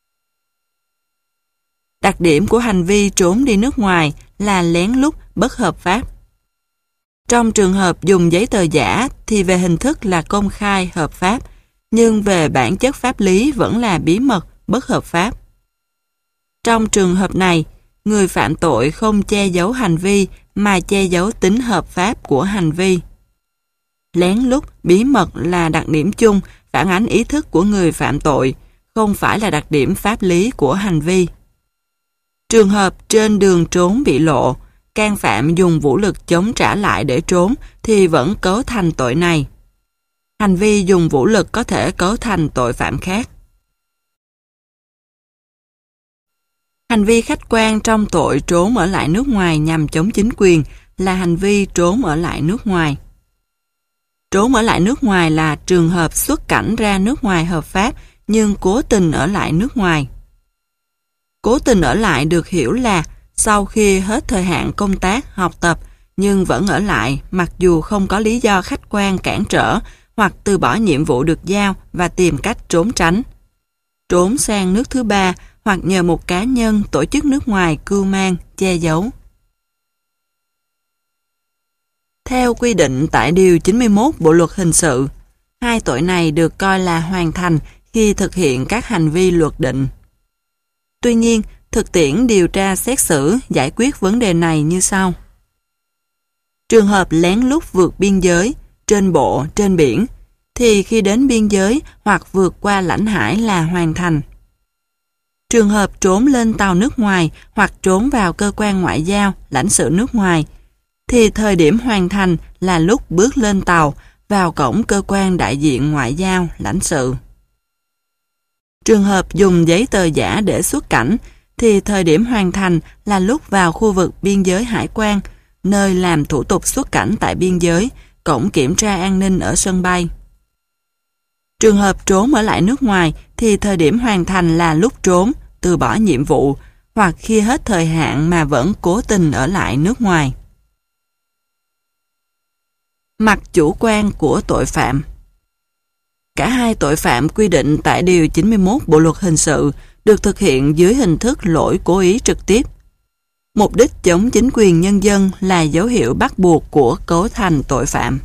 Đặc điểm của hành vi trốn đi nước ngoài là lén lút bất hợp pháp. Trong trường hợp dùng giấy tờ giả thì về hình thức là công khai hợp pháp, nhưng về bản chất pháp lý vẫn là bí mật bất hợp pháp. Trong trường hợp này, người phạm tội không che giấu hành vi mà che giấu tính hợp pháp của hành vi. Lén lút, bí mật là đặc điểm chung phản ánh ý thức của người phạm tội, không phải là đặc điểm pháp lý của hành vi. Trường hợp trên đường trốn bị lộ, can phạm dùng vũ lực chống trả lại để trốn thì vẫn cấu thành tội này. Hành vi dùng vũ lực có thể cấu thành tội phạm khác. Hành vi khách quan trong tội trốn ở lại nước ngoài nhằm chống chính quyền là hành vi trốn ở lại nước ngoài. Trốn ở lại nước ngoài là trường hợp xuất cảnh ra nước ngoài hợp pháp nhưng cố tình ở lại nước ngoài. Cố tình ở lại được hiểu là sau khi hết thời hạn công tác, học tập nhưng vẫn ở lại mặc dù không có lý do khách quan cản trở hoặc từ bỏ nhiệm vụ được giao và tìm cách trốn tránh. Trốn sang nước thứ ba hoặc nhờ một cá nhân, tổ chức nước ngoài cưu mang, che giấu. Theo quy định tại Điều 91 Bộ Luật Hình sự, 2 tội này được coi là hoàn thành khi thực hiện các hành vi luật định. Tuy nhiên, thực tiễn điều tra xét xử giải quyết vấn đề này như sau. Trường hợp lén lút vượt biên giới, trên bộ, trên biển, thì khi đến biên giới hoặc vượt qua lãnh hải là hoàn thành. Trường hợp trốn lên tàu nước ngoài hoặc trốn vào cơ quan ngoại giao, lãnh sự nước ngoài, thì thời điểm hoàn thành là lúc bước lên tàu, vào cổng cơ quan đại diện ngoại giao, lãnh sự. Trường hợp dùng giấy tờ giả để xuất cảnh thì thời điểm hoàn thành là lúc vào khu vực biên giới hải quan, nơi làm thủ tục xuất cảnh tại biên giới, cổng kiểm tra an ninh ở sân bay. Trường hợp trốn ở lại nước ngoài thì thời điểm hoàn thành là lúc trốn, từ bỏ nhiệm vụ, hoặc khi hết thời hạn mà vẫn cố tình ở lại nước ngoài. Mặt chủ quan của tội phạm. Cả hai tội phạm quy định tại Điều 91 Bộ Luật Hình sự được thực hiện dưới hình thức lỗi cố ý trực tiếp. Mục đích chống chính quyền nhân dân là dấu hiệu bắt buộc của cấu thành tội phạm.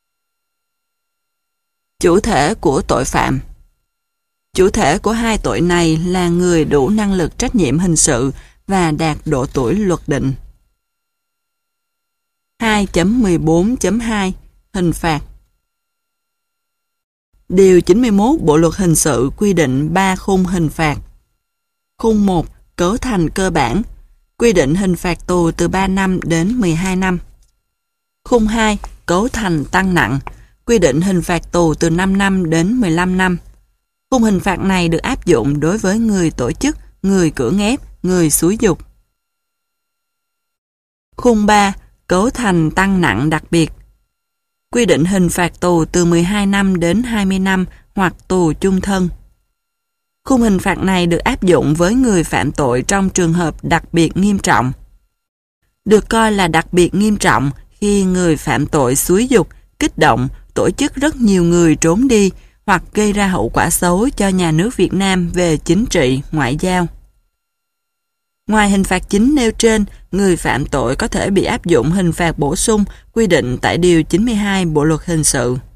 Chủ thể của tội phạm. Chủ thể của hai tội này là người đủ năng lực trách nhiệm hình sự và đạt độ tuổi luật định. 2.14.2 Hình phạt. Điều 91 Bộ Luật Hình sự quy định 3 khung hình phạt. Khung 1 cấu thành cơ bản, quy định hình phạt tù từ 3 năm đến 12 năm. Khung 2 cấu thành tăng nặng, quy định hình phạt tù từ 5 năm đến 15 năm. Khung hình phạt này được áp dụng đối với người tổ chức, người cưỡng ép, người xúi giục. Khung 3 cấu thành tăng nặng đặc biệt, quy định hình phạt tù từ 12 năm đến 20 năm hoặc tù chung thân. Khung hình phạt này được áp dụng với người phạm tội trong trường hợp đặc biệt nghiêm trọng. Được coi là đặc biệt nghiêm trọng khi người phạm tội xúi giục, kích động, tổ chức rất nhiều người trốn đi hoặc gây ra hậu quả xấu cho nhà nước Việt Nam về chính trị, ngoại giao. Ngoài hình phạt chính nêu trên, người phạm tội có thể bị áp dụng hình phạt bổ sung quy định tại Điều 92 Bộ Luật Hình sự.